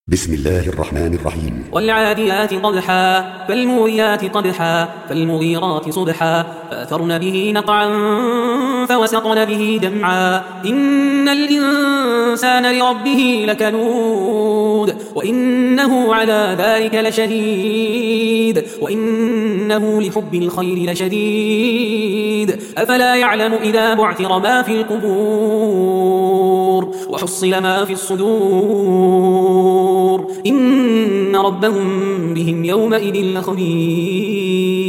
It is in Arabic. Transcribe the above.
بسم الله الرحمن الرحيم. والعاديات ضبحا فالموريات قدحا فالمغيرات صبحا فأثرن به نقعا فوسطن به جمعا إن الإنسان لربه لكنود وإنه على ذلك لشهيد وإنه لحب الخير لشديد أفلا يعلم إذا بعثر ما في القبور وحصل ما في الصدور إن ربهم بهم يومئذ لخبير.